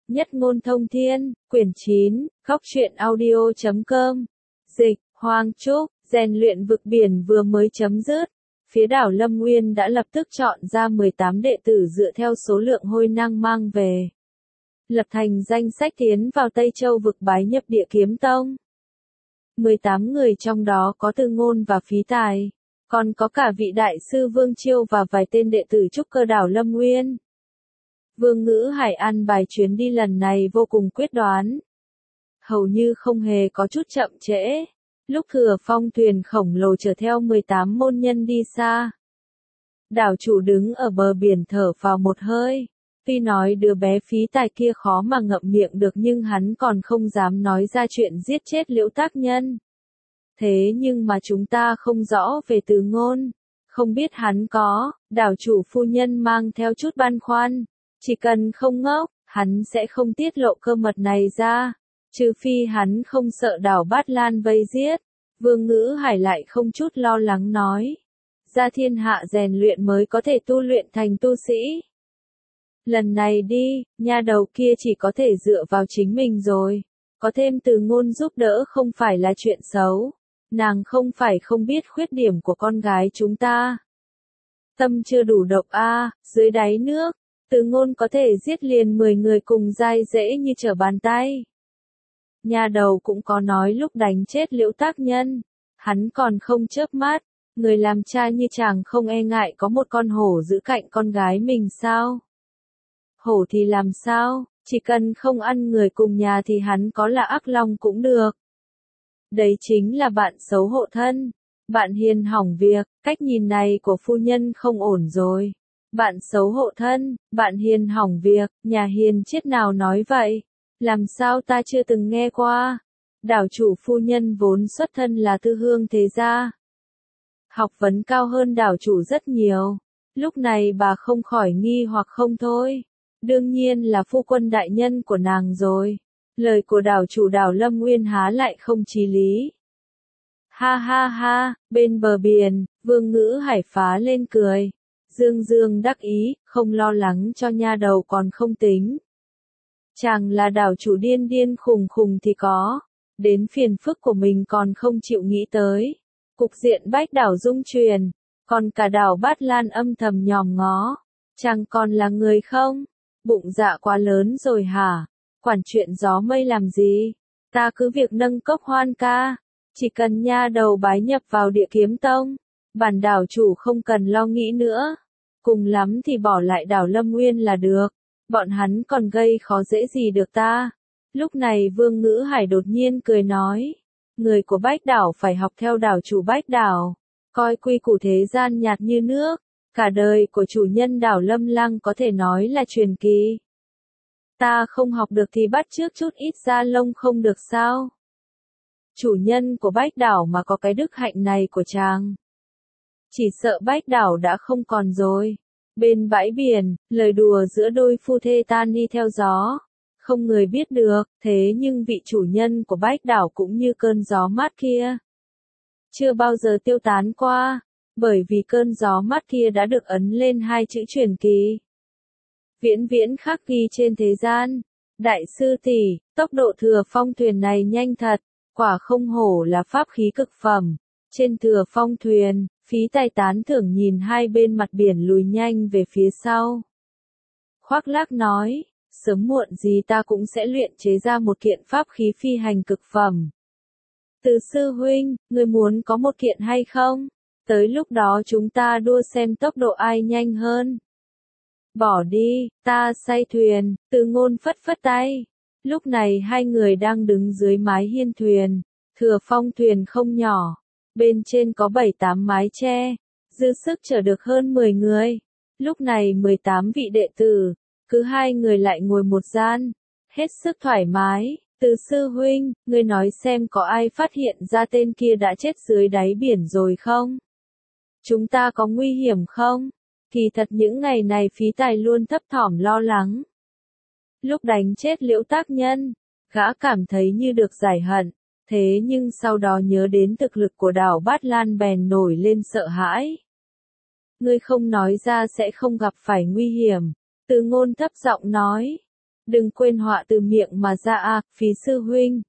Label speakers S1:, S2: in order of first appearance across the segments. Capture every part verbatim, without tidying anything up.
S1: Nhất ngôn thông thiên, quyển chín, góc truyện audio chấm com. Dịch, Hoàng Trúc, rèn luyện vực biển vừa mới chấm dứt. Phía đảo Lâm Nguyên đã lập tức chọn ra mười tám đệ tử dựa theo số lượng hôi năng mang về. Lập thành danh sách tiến vào Tây Châu vực bái nhập Địa Kiếm Tông. mười tám người trong đó có Từ Ngôn và Phí Tài, còn có cả vị đại sư Vương Chiêu và vài tên đệ tử trúc cơ đảo Lâm Nguyên. Vương Ngữ Hải an bài chuyến đi lần này vô cùng quyết đoán. Hầu như không hề có chút chậm trễ. Lúc Thừa Phong thuyền khổng lồ chở theo mười tám môn nhân đi xa. Đảo chủ đứng ở bờ biển thở vào một hơi. Tuy nói đứa bé Phí Tài kia khó mà ngậm miệng được nhưng hắn còn không dám nói ra chuyện giết chết Liễu Tác Nhân. Thế nhưng mà chúng ta không rõ về Từ Ngôn. Không biết hắn có, đảo chủ phu nhân mang theo chút băn khoăn. Chỉ cần không ngốc, hắn sẽ không tiết lộ cơ mật này ra. Trừ phi hắn không sợ đảo Bát Lan vây giết. Vương Ngữ Hải lại không chút lo lắng nói. Ra thiên hạ rèn luyện mới có thể tu luyện thành tu sĩ. Lần này đi, nha đầu kia chỉ có thể dựa vào chính mình rồi. Có thêm Từ Ngôn giúp đỡ không phải là chuyện xấu. Nàng không phải không biết khuyết điểm của con gái chúng ta. Tâm chưa đủ độc a, dưới đáy nước, Từ Ngôn có thể giết liền mười người cùng dai dễ như trở bàn tay. Nhà đầu cũng có nói lúc đánh chết Liễu Tác Nhân, hắn còn không chớp mắt, người làm cha như chàng không e ngại có một con hổ giữ cạnh con gái mình sao? Hổ thì làm sao, chỉ cần không ăn người cùng nhà thì hắn có là ác long cũng được. Đấy chính là bạn xấu hộ thân, bạn hiền hỏng việc, cách nhìn này của phu nhân không ổn rồi. Bạn xấu hộ thân, bạn hiền hỏng việc, nhà hiền chết nào nói vậy? Làm sao ta chưa từng nghe qua? Đảo chủ phu nhân vốn xuất thân là tư hương thế gia. Học vấn cao hơn đảo chủ rất nhiều. Lúc này bà không khỏi nghi hoặc không thôi. Đương nhiên là phu quân đại nhân của nàng rồi. Lời của đảo chủ đảo Lâm Nguyên há lại không chí lý. Ha ha ha, bên bờ biển, Vương Ngữ Hải phá lên cười. Dương dương đắc ý, không lo lắng cho nha đầu còn không tính. Chàng là đảo chủ điên điên khùng khùng thì có. Đến phiền phức của mình còn không chịu nghĩ tới. Cục diện bách đảo rung truyền. Còn cả đảo Bát Lan âm thầm nhòm ngó. Chàng còn là người không? Bụng dạ quá lớn rồi hả? Quản chuyện gió mây làm gì? Ta cứ việc nâng cốc hoan ca. Chỉ cần nha đầu bái nhập vào Địa Kiếm Tông. Bản đảo chủ không cần lo nghĩ nữa. Cùng lắm thì bỏ lại đảo Lâm Nguyên là được. Bọn hắn còn gây khó dễ gì được ta. Lúc này Vương Ngữ Hải đột nhiên cười nói. Người của Bách Đảo phải học theo đảo chủ Bách Đảo. Coi quy củ thế gian nhạt như nước. Cả đời của chủ nhân đảo Lâm Lăng có thể nói là truyền kỳ. Ta không học được thì bắt chước chút ít da lông không được sao? Chủ nhân của Bách Đảo mà có cái đức hạnh này của chàng. Chỉ sợ Bách Đảo đã không còn rồi. Bên bãi biển, lời đùa giữa đôi phu thê tan đi theo gió. Không người biết được, thế nhưng vị chủ nhân của Bách Đảo cũng như cơn gió mát kia. Chưa bao giờ tiêu tán qua, bởi vì cơn gió mát kia đã được ấn lên hai chữ truyền kỳ. Viễn viễn khắc ghi trên thế gian. Đại sư tỷ, tốc độ Thừa Phong thuyền này nhanh thật, quả không hổ là pháp khí cực phẩm. Trên Thừa Phong thuyền, Phí Tài tán thưởng nhìn hai bên mặt biển lùi nhanh về phía sau. Khoác lác nói, sớm muộn gì ta cũng sẽ luyện chế ra một kiện pháp khí phi hành cực phẩm. Từ sư huynh, người muốn có một kiện hay không? Tới lúc đó chúng ta đua xem tốc độ ai nhanh hơn. Bỏ đi, ta say thuyền, Từ Ngôn phất phất tay. Lúc này hai người đang đứng dưới mái hiên thuyền. Thừa Phong thuyền không nhỏ. Bên trên có bảy tám mái che. Dư sức chở được hơn mười người. Lúc này mười tám vị đệ tử. Cứ hai người lại ngồi một gian. Hết sức thoải mái. Từ sư huynh, ngươi nói xem có ai phát hiện ra tên kia đã chết dưới đáy biển rồi không? Chúng ta có nguy hiểm không? Kỳ thật những ngày này Phí Tài luôn thấp thỏm lo lắng. Lúc đánh chết Liễu Tác Nhân, gã cảm thấy như được giải hận, thế nhưng sau đó nhớ đến thực lực của đảo Bát Lan bèn nổi lên sợ hãi. Ngươi không nói ra sẽ không gặp phải nguy hiểm, Từ Ngôn thấp giọng nói. Đừng quên họa từ miệng mà ra à, Phí sư huynh.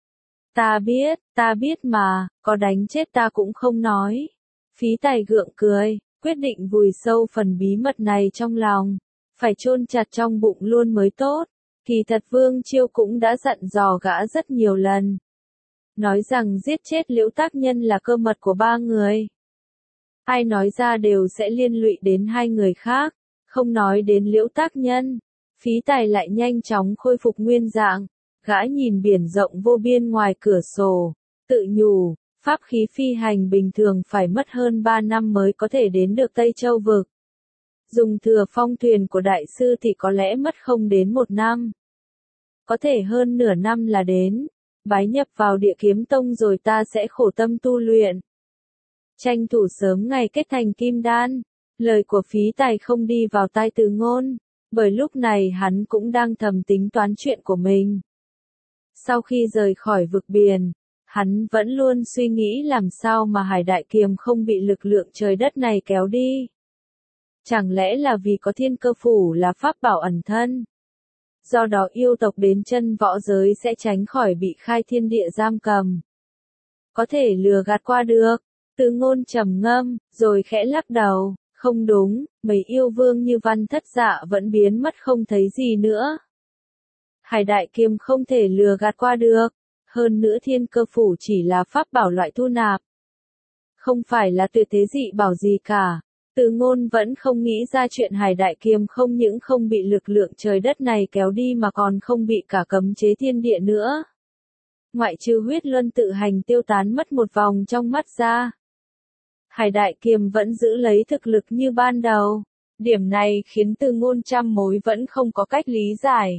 S1: Ta biết, ta biết mà, có đánh chết ta cũng không nói. Phí Tài gượng cười, quyết định vùi sâu phần bí mật này trong lòng, phải chôn chặt trong bụng luôn mới tốt. Kỳ thật Vương Chiêu cũng đã dặn dò gã rất nhiều lần. Nói rằng giết chết Liễu Tác Nhân là cơ mật của ba người. Ai nói ra đều sẽ liên lụy đến hai người khác, không nói đến Liễu Tác Nhân. Phí Tài lại nhanh chóng khôi phục nguyên dạng, gã nhìn biển rộng vô biên ngoài cửa sổ, tự nhủ, pháp khí phi hành bình thường phải mất hơn ba năm mới có thể đến được Tây Châu Vực. Dùng thừa phong thuyền của đại sư thì có lẽ mất không đến một năm. Có thể hơn nửa năm là đến, bái nhập vào Địa Kiếm Tông rồi ta sẽ khổ tâm tu luyện. Tranh thủ sớm ngày kết thành kim đan, lời của Phí Tài không đi vào tai Từ Ngôn, bởi lúc này hắn cũng đang thầm tính toán chuyện của mình. Sau khi rời khỏi vực biển, hắn vẫn luôn suy nghĩ làm sao mà Hải Đại Kiềm không bị lực lượng trời đất này kéo đi. Chẳng lẽ là vì có Thiên Cơ Phủ là pháp bảo ẩn thân? Do đó yêu tộc đến chân võ giới sẽ tránh khỏi bị khai thiên địa giam cầm. Có thể lừa gạt qua được. Từ Ngôn trầm ngâm, rồi khẽ lắc đầu, không đúng, mấy yêu vương như Văn Thất Dạ vẫn biến mất không thấy gì nữa. Hải Đại Kiềm không thể lừa gạt qua được, hơn nữa Thiên Cơ Phủ chỉ là pháp bảo loại thu nạp. Không phải là tuyệt thế dị bảo gì cả. Từ Ngôn vẫn không nghĩ ra chuyện Hải Đại Kiềm không những không bị lực lượng trời đất này kéo đi mà còn không bị cả cấm chế thiên địa nữa. Ngoại trừ huyết luân tự hành tiêu tán mất một vòng trong mắt ra. Hải Đại Kiềm vẫn giữ lấy thực lực như ban đầu. Điểm này khiến Từ Ngôn trăm mối vẫn không có cách lý giải.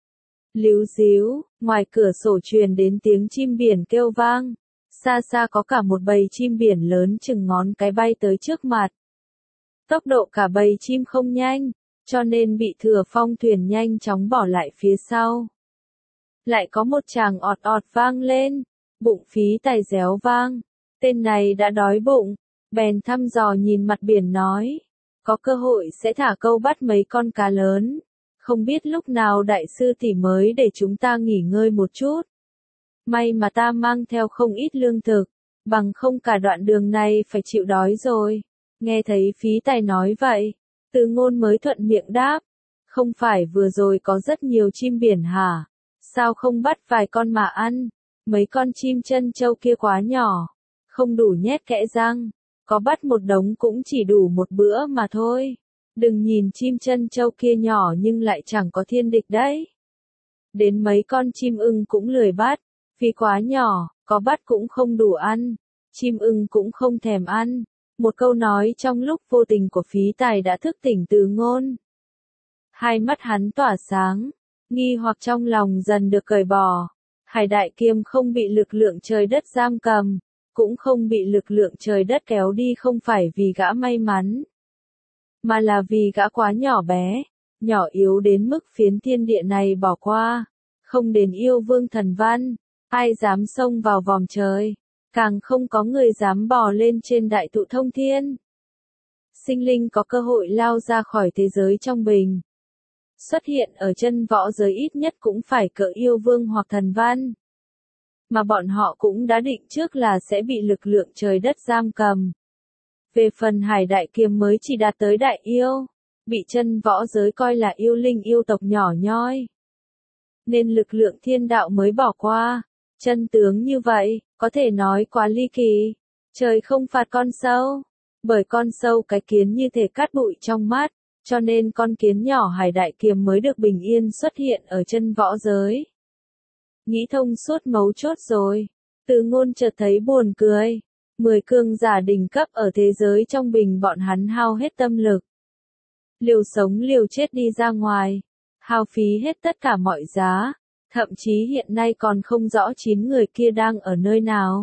S1: Líu díu, ngoài cửa sổ truyền đến tiếng chim biển kêu vang. Xa xa có cả một bầy chim biển lớn chừng ngón cái bay tới trước mặt. Tốc độ cả bầy chim không nhanh, cho nên bị thừa phong thuyền nhanh chóng bỏ lại phía sau. Lại có một tràng ọt ọt vang lên, bụng Phí Tài réo vang. Tên này đã đói bụng, bèn thăm dò nhìn mặt biển nói, có cơ hội sẽ thả câu bắt mấy con cá lớn. Không biết lúc nào đại sư tỷ mới để chúng ta nghỉ ngơi một chút. May mà ta mang theo không ít lương thực, bằng không cả đoạn đường này phải chịu đói rồi. Nghe thấy Phí Tài nói vậy, Từ Ngôn mới thuận miệng đáp. Không phải vừa rồi có rất nhiều chim biển hả? Sao không bắt vài con mà ăn? Mấy con chim chân châu kia quá nhỏ, không đủ nhét kẽ răng. Có bắt một đống cũng chỉ đủ một bữa mà thôi. Đừng nhìn chim chân châu kia nhỏ nhưng lại chẳng có thiên địch đấy. Đến mấy con chim ưng cũng lười bắt, vì quá nhỏ, có bắt cũng không đủ ăn. Chim ưng cũng không thèm ăn. Một câu nói trong lúc vô tình của Phí Tài đã thức tỉnh Từ Ngôn. Hai mắt hắn tỏa sáng, nghi hoặc trong lòng dần được cởi bỏ. Hải Đại Kiềm không bị lực lượng trời đất giam cầm, cũng không bị lực lượng trời đất kéo đi không phải vì gã may mắn, mà là vì gã quá nhỏ bé, nhỏ yếu đến mức phiến thiên địa này bỏ qua, không đến yêu vương thần văn, ai dám xông vào vòm trời. Càng không có người dám bò lên trên đại thụ thông thiên. Sinh linh có cơ hội lao ra khỏi thế giới trong bình. Xuất hiện ở chân võ giới ít nhất cũng phải cỡ yêu vương hoặc thần văn. Mà bọn họ cũng đã định trước là sẽ bị lực lượng trời đất giam cầm. Về phần Hải Đại Kiềm mới chỉ đạt tới đại yêu, bị chân võ giới coi là yêu linh yêu tộc nhỏ nhoi. Nên lực lượng thiên đạo mới bỏ qua. Chân tướng như vậy, có thể nói quá ly kỳ. Trời không phạt con sâu, bởi con sâu cái kiến như thể cát bụi trong mắt, cho nên con kiến nhỏ Hải Đại Kiềm mới được bình yên xuất hiện ở chân võ giới. Nghĩ thông suốt mấu chốt rồi, Từ Ngôn chợt thấy buồn cười. Mười cường giả đỉnh cấp ở thế giới trong bình bọn hắn hao hết tâm lực. Liều sống liều chết đi ra ngoài, hao phí hết tất cả mọi giá. Thậm chí hiện nay còn không rõ chín người kia đang ở nơi nào.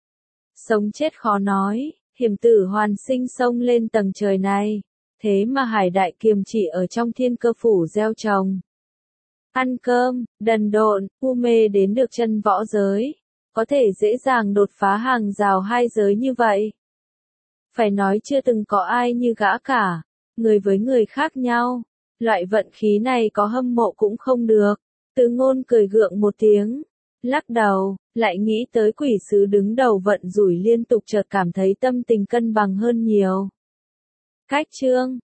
S1: Sống chết khó nói, hiểm tử hoàn sinh xông lên tầng trời này. Thế mà Hải Đại Kiềm chỉ ở trong Thiên Cơ Phủ gieo trồng. Ăn cơm, đần độn, u mê đến được chân võ giới. Có thể dễ dàng đột phá hàng rào hai giới như vậy. Phải nói chưa từng có ai như gã cả. Người với người khác nhau. Loại vận khí này có hâm mộ cũng không được. Từ Ngôn cười gượng một tiếng, lắc đầu, lại nghĩ tới quỷ sứ đứng đầu vận rủi liên tục chợt cảm thấy tâm tình cân bằng hơn nhiều. Cách chương